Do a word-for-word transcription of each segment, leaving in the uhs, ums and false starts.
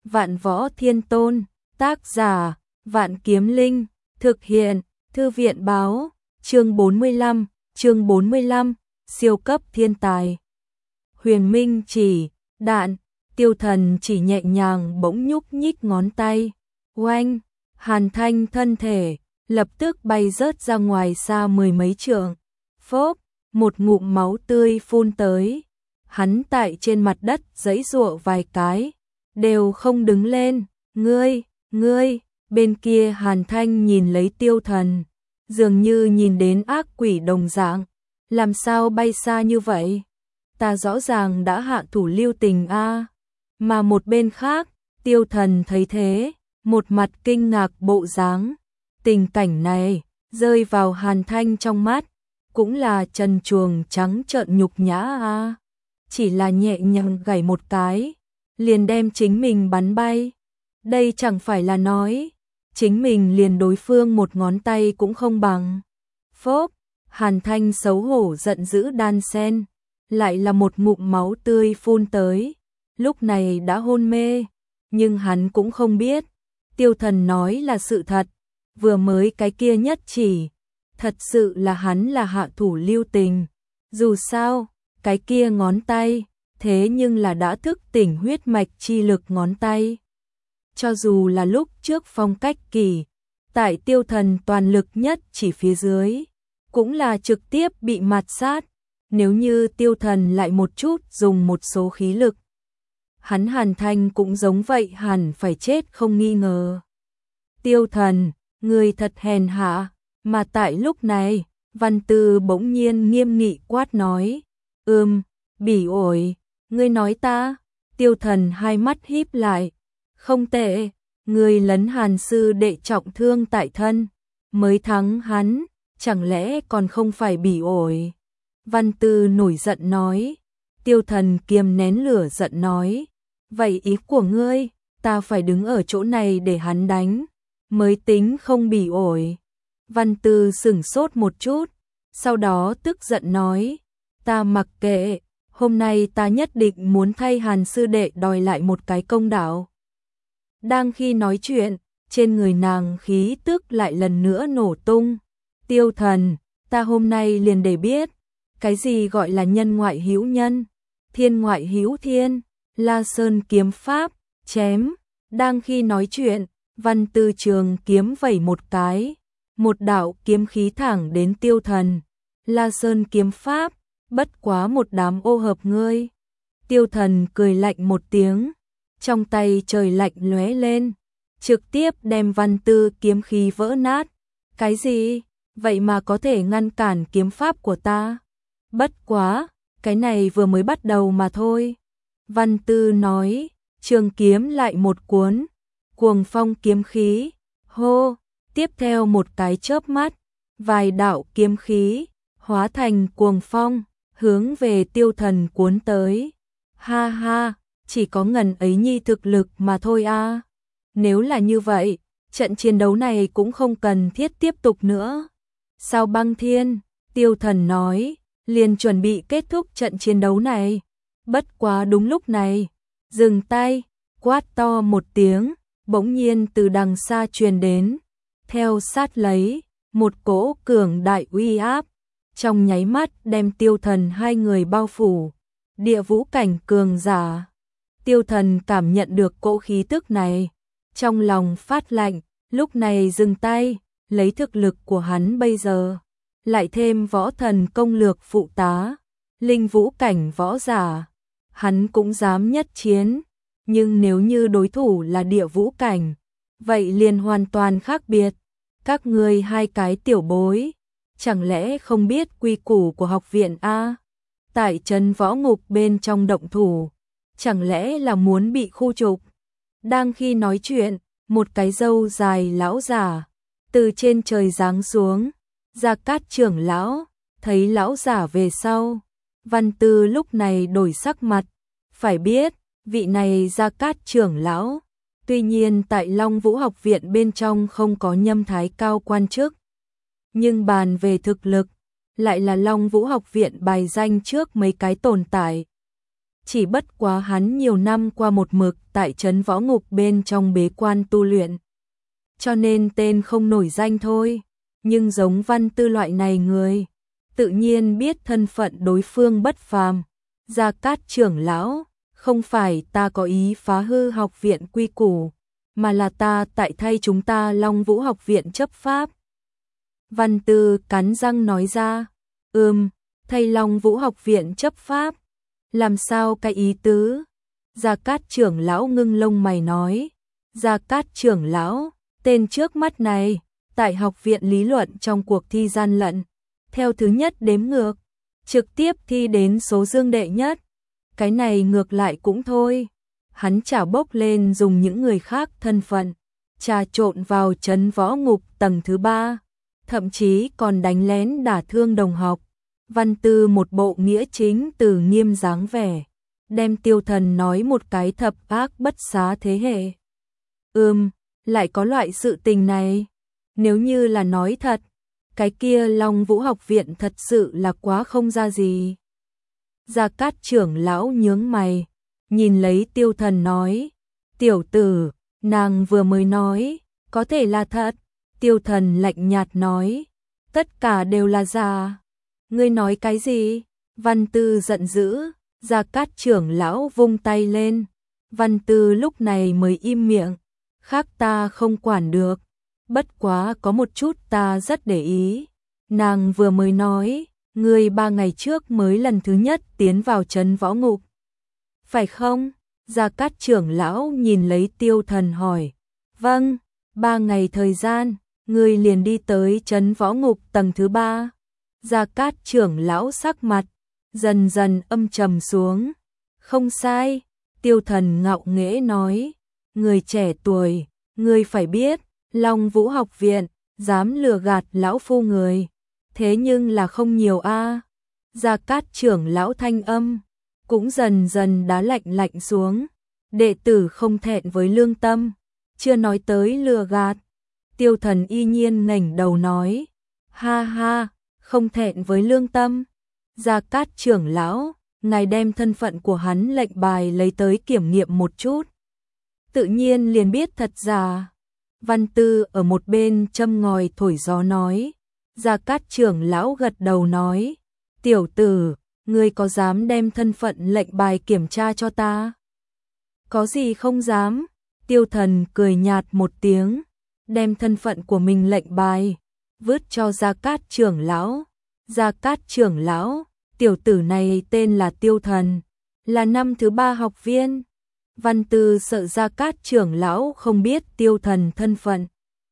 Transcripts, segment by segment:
Vạn Võ Thiên Tôn, tác giả, Vạn Kiếm Linh, thực hiện, Thư viện báo, chương bốn mươi lăm, chương bốn mươi lăm, siêu cấp thiên tài. Huyền Minh chỉ, đạn, Tiêu Thần chỉ nhẹ nhàng bỗng nhúc nhích ngón tay, oanh, Hàn Thanh thân thể, lập tức bay rớt ra ngoài xa mười mấy trượng, phốp, một ngụm máu tươi phun tới, hắn tại trên mặt đất giãy giụa vài cái, đều không đứng lên, ngươi, ngươi, bên kia Hàn Thanh nhìn lấy Tiêu Thần, dường như nhìn đến ác quỷ đồng dạng, làm sao bay xa như vậy? Ta rõ ràng đã hạ thủ lưu tình a. Mà một bên khác, Tiêu Thần thấy thế, một mặt kinh ngạc bộ dáng, tình cảnh này rơi vào Hàn Thanh trong mắt, cũng là trần truồng trắng trợn nhục nhã a. Chỉ là nhẹ nhàng gảy một cái, liền đem chính mình bắn bay. Đây chẳng phải là nói, chính mình liền đối phương một ngón tay cũng không bằng. Phốp, Hàn Thanh xấu hổ giận dữ đan sen, lại là một ngụm máu tươi phun tới, lúc này đã hôn mê, nhưng hắn cũng không biết, Tiêu Thần nói là sự thật, vừa mới cái kia nhất chỉ, thật sự là hắn là hạ thủ lưu tình, dù sao, cái kia ngón tay, thế nhưng là đã thức tỉnh huyết mạch chi lực ngón tay. Cho dù là lúc trước Phong Cách Kỳ, tại Tiêu Thần toàn lực nhất chỉ phía dưới, cũng là trực tiếp bị mạt sát, nếu như Tiêu Thần lại một chút dùng một số khí lực. Hắn Hàn Thanh cũng giống vậy hẳn phải chết không nghi ngờ. Tiêu Thần, người thật hèn hạ, mà tại lúc này, Văn Tư bỗng nhiên nghiêm nghị quát nói, ừm, bỉ ổi, ngươi nói ta, Tiêu Thần hai mắt híp lại, không tệ, người lấn Hàn sư đệ trọng thương tại thân, mới thắng hắn, chẳng lẽ còn không phải bỉ ổi. Văn Tư nổi giận nói, Tiêu Thần kiềm nén lửa giận nói, vậy ý của ngươi, ta phải đứng ở chỗ này để hắn đánh, mới tính không bỉ ổi. Văn Tư sửng sốt một chút, sau đó tức giận nói, ta mặc kệ, hôm nay ta nhất định muốn thay Hàn sư đệ đòi lại một cái công đạo. Đang khi nói chuyện, trên người nàng khí tức lại lần nữa nổ tung. Tiêu Thần, ta hôm nay liền để biết, cái gì gọi là nhân ngoại hữu nhân, thiên ngoại hữu thiên, La Sơn kiếm pháp, chém. Đang khi nói chuyện, Văn Tư trường kiếm vẩy một cái, một đạo kiếm khí thẳng đến Tiêu Thần. La Sơn kiếm pháp, bất quá một đám ô hợp ngươi. Tiêu Thần cười lạnh một tiếng, trong tay trời lạnh lóe lên, trực tiếp đem Văn Tư kiếm khí vỡ nát. Cái gì? Vậy mà có thể ngăn cản kiếm pháp của ta? Bất quá, cái này vừa mới bắt đầu mà thôi. Văn Tư nói, trường kiếm lại một cuốn, cuồng phong kiếm khí, hô, tiếp theo một cái chớp mắt, vài đạo kiếm khí, hóa thành cuồng phong, hướng về Tiêu Thần cuốn tới. Ha ha, chỉ có ngần ấy nhi thực lực mà thôi a. Nếu là như vậy, trận chiến đấu này cũng không cần thiết tiếp tục nữa. Sao Băng Thiên, Tiêu Thần nói, liền chuẩn bị kết thúc trận chiến đấu này. Bất quá đúng lúc này, dừng tay, quát to một tiếng, bỗng nhiên từ đằng xa truyền đến, theo sát lấy, một cỗ cường đại uy áp, trong nháy mắt đem Tiêu Thần hai người bao phủ, địa vũ cảnh cường giả. Tiêu Thần cảm nhận được cỗ khí tức này, trong lòng phát lạnh, lúc này dừng tay, lấy thực lực của hắn bây giờ, lại thêm võ thần công lược phụ tá, linh vũ cảnh võ giả, hắn cũng dám nhất chiến, nhưng nếu như đối thủ là địa vũ cảnh, vậy liền hoàn toàn khác biệt. Các ngươi hai cái tiểu bối, chẳng lẽ không biết quy củ của học viện a? Tại trấn võ ngục bên trong động thủ, chẳng lẽ là muốn bị khu trục? Đang khi nói chuyện, một cái râu dài lão giả từ trên trời giáng xuống, Gia Cát trưởng lão, thấy lão giả về sau, Văn Tư lúc này đổi sắc mặt, phải biết, vị này Gia Cát trưởng lão, tuy nhiên tại Long Vũ học viện bên trong không có nhâm thái cao quan chức, nhưng bàn về thực lực, lại là Long Vũ học viện bài danh trước mấy cái tồn tại. chỉ bất quá hắn nhiều năm qua một mực tại trấn võ ngục bên trong bế quan tu luyện. Cho nên tên không nổi danh thôi, nhưng giống Văn Tư loại này người, tự nhiên biết thân phận đối phương bất phàm. Gia Cát trưởng lão, không phải ta có ý phá hư học viện quy củ, mà là ta tại thay chúng ta Long Vũ học viện chấp pháp. Văn Tư cắn răng nói ra, ừm, thay Long Vũ học viện chấp pháp, làm sao cái ý tứ? Gia Cát trưởng lão ngưng lông mày nói, Gia Cát trưởng lão, tên trước mắt này, tại học viện lý luận trong cuộc thi gian lận, theo thứ nhất đếm ngược, trực tiếp thi đến số dương đệ nhất. Cái này ngược lại cũng thôi, hắn chả bốc lên dùng những người khác thân phận, trà trộn vào trấn võ ngục tầng thứ ba, thậm chí còn đánh lén đả thương đồng học. Văn Tư một bộ nghĩa chính từ nghiêm dáng vẻ, đem Tiêu Thần nói một cái thập ác bất xá thế hệ. Ừm, lại có loại sự tình này, nếu như là nói thật, cái kia Long Vũ học viện thật sự là quá không ra gì. Gia Cát trưởng lão nhướng mày, nhìn lấy Tiêu Thần nói, tiểu tử, nàng vừa mới nói, có thể là thật. Tiêu Thần lạnh nhạt nói, tất cả đều là giả. Ngươi nói cái gì? Văn Tư giận dữ, Gia Cát trưởng lão vung tay lên. Văn Tư lúc này mới im miệng, khác ta không quản được, bất quá có một chút ta rất để ý. Nàng vừa mới nói, ngươi ba ngày trước mới lần thứ nhất tiến vào trấn võ ngục. Phải không? Gia Cát trưởng lão nhìn lấy Tiêu Thần hỏi. Vâng, ba ngày thời gian, ngươi liền đi tới trấn võ ngục tầng thứ ba. Gia Cát trưởng lão sắc mặt dần dần âm trầm xuống. Không sai, Tiêu Thần ngạo nghễ nói, người trẻ tuổi, ngươi phải biết, Long Vũ học viện dám lừa gạt lão phu người, thế nhưng là không nhiều a. Gia Cát trưởng lão thanh âm cũng dần dần đá lạnh lạnh xuống. Đệ tử không thẹn với lương tâm, chưa nói tới lừa gạt. Tiêu Thần y nhiên ngẩng đầu nói, ha ha, không thẹn với lương tâm. Gia Cát trưởng lão, ngài đem thân phận của hắn lệnh bài lấy tới kiểm nghiệm một chút, tự nhiên liền biết thật giả. Văn Tư ở một bên châm ngòi thổi gió nói. Gia Cát trưởng lão gật đầu nói, tiểu tử, ngươi có dám đem thân phận lệnh bài kiểm tra cho ta? Có gì không dám? Tiêu Thần cười nhạt một tiếng, đem thân phận của mình lệnh bài vứt cho Gia Cát trưởng lão. Gia Cát trưởng lão, tiểu tử này tên là Tiêu Thần, là năm thứ ba học viên. Văn Tư sợ Gia Cát trưởng lão không biết Tiêu Thần thân phận,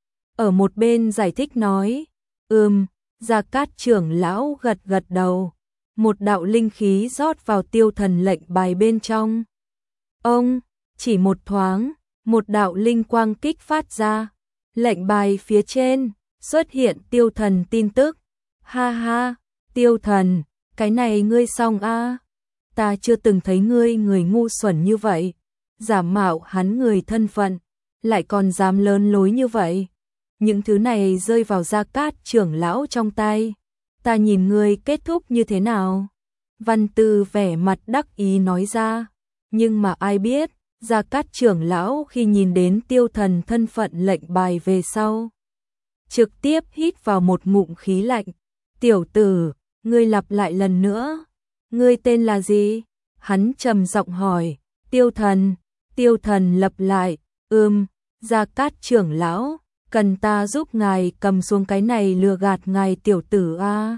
ở một bên giải thích nói, ừm. Gia Cát trưởng lão gật gật đầu, một đạo linh khí rót vào Tiêu Thần lệnh bài bên trong. Ông, chỉ một thoáng, một đạo linh quang kích phát ra, lệnh bài phía trên xuất hiện Tiêu Thần tin tức. Ha ha, Tiêu Thần, cái này ngươi xong a? Ta chưa từng thấy ngươi người ngu xuẩn như vậy, giả mạo hắn người thân phận, lại còn dám lớn lối như vậy. Những thứ này rơi vào Gia Cát trưởng lão trong tay, ta nhìn ngươi kết thúc như thế nào? Văn Tư vẻ mặt đắc ý nói ra, nhưng mà ai biết, Gia Cát trưởng lão khi nhìn đến Tiêu Thần thân phận lệnh bài về sau, trực tiếp hít vào một ngụm khí lạnh. Tiểu tử, ngươi lặp lại lần nữa, ngươi tên là gì? Hắn trầm giọng hỏi. Tiêu Thần. Tiêu Thần lặp lại, ừm, Gia Cát trưởng lão, cần ta giúp ngài cầm xuống cái này lừa gạt ngài tiểu tử a?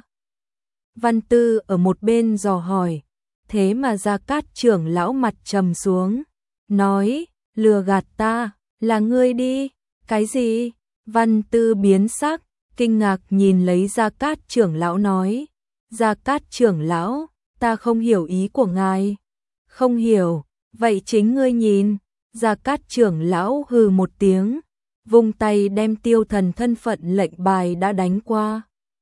Văn Tư ở một bên dò hỏi, thế mà Gia Cát trưởng lão mặt trầm xuống, nói, lừa gạt ta, là ngươi đi. Cái gì? Văn Tư biến sắc, kinh ngạc nhìn lấy Gia Cát trưởng lão nói, Gia Cát trưởng lão, ta không hiểu ý của ngài. Không hiểu, vậy chính ngươi nhìn. Gia Cát trưởng lão hừ một tiếng, vung tay đem Tiêu Thần thân phận lệnh bài đã đánh qua.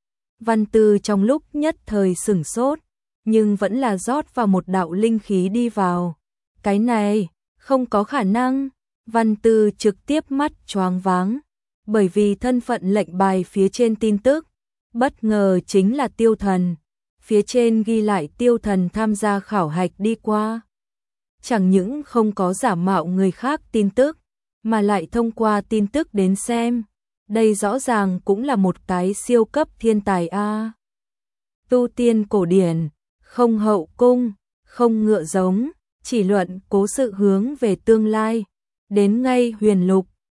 Văn Tư trong lúc nhất thời sửng sốt, nhưng vẫn là rót vào một đạo linh khí đi vào. Cái này, không có khả năng. Văn Tư trực tiếp mắt choáng váng, bởi vì thân phận lệnh bài phía trên tin tức, bất ngờ chính là Tiêu Thần. Phía trên ghi lại Tiêu Thần tham gia khảo hạch đi qua, chẳng những không có giả mạo người khác tin tức, mà lại thông qua tin tức đến xem. Đây rõ ràng cũng là một cái siêu cấp thiên tài a. Tu tiên cổ điển, không hậu cung, không ngựa giống, chỉ luận cố sự hướng về tương lai. Đến ngay huyền lục,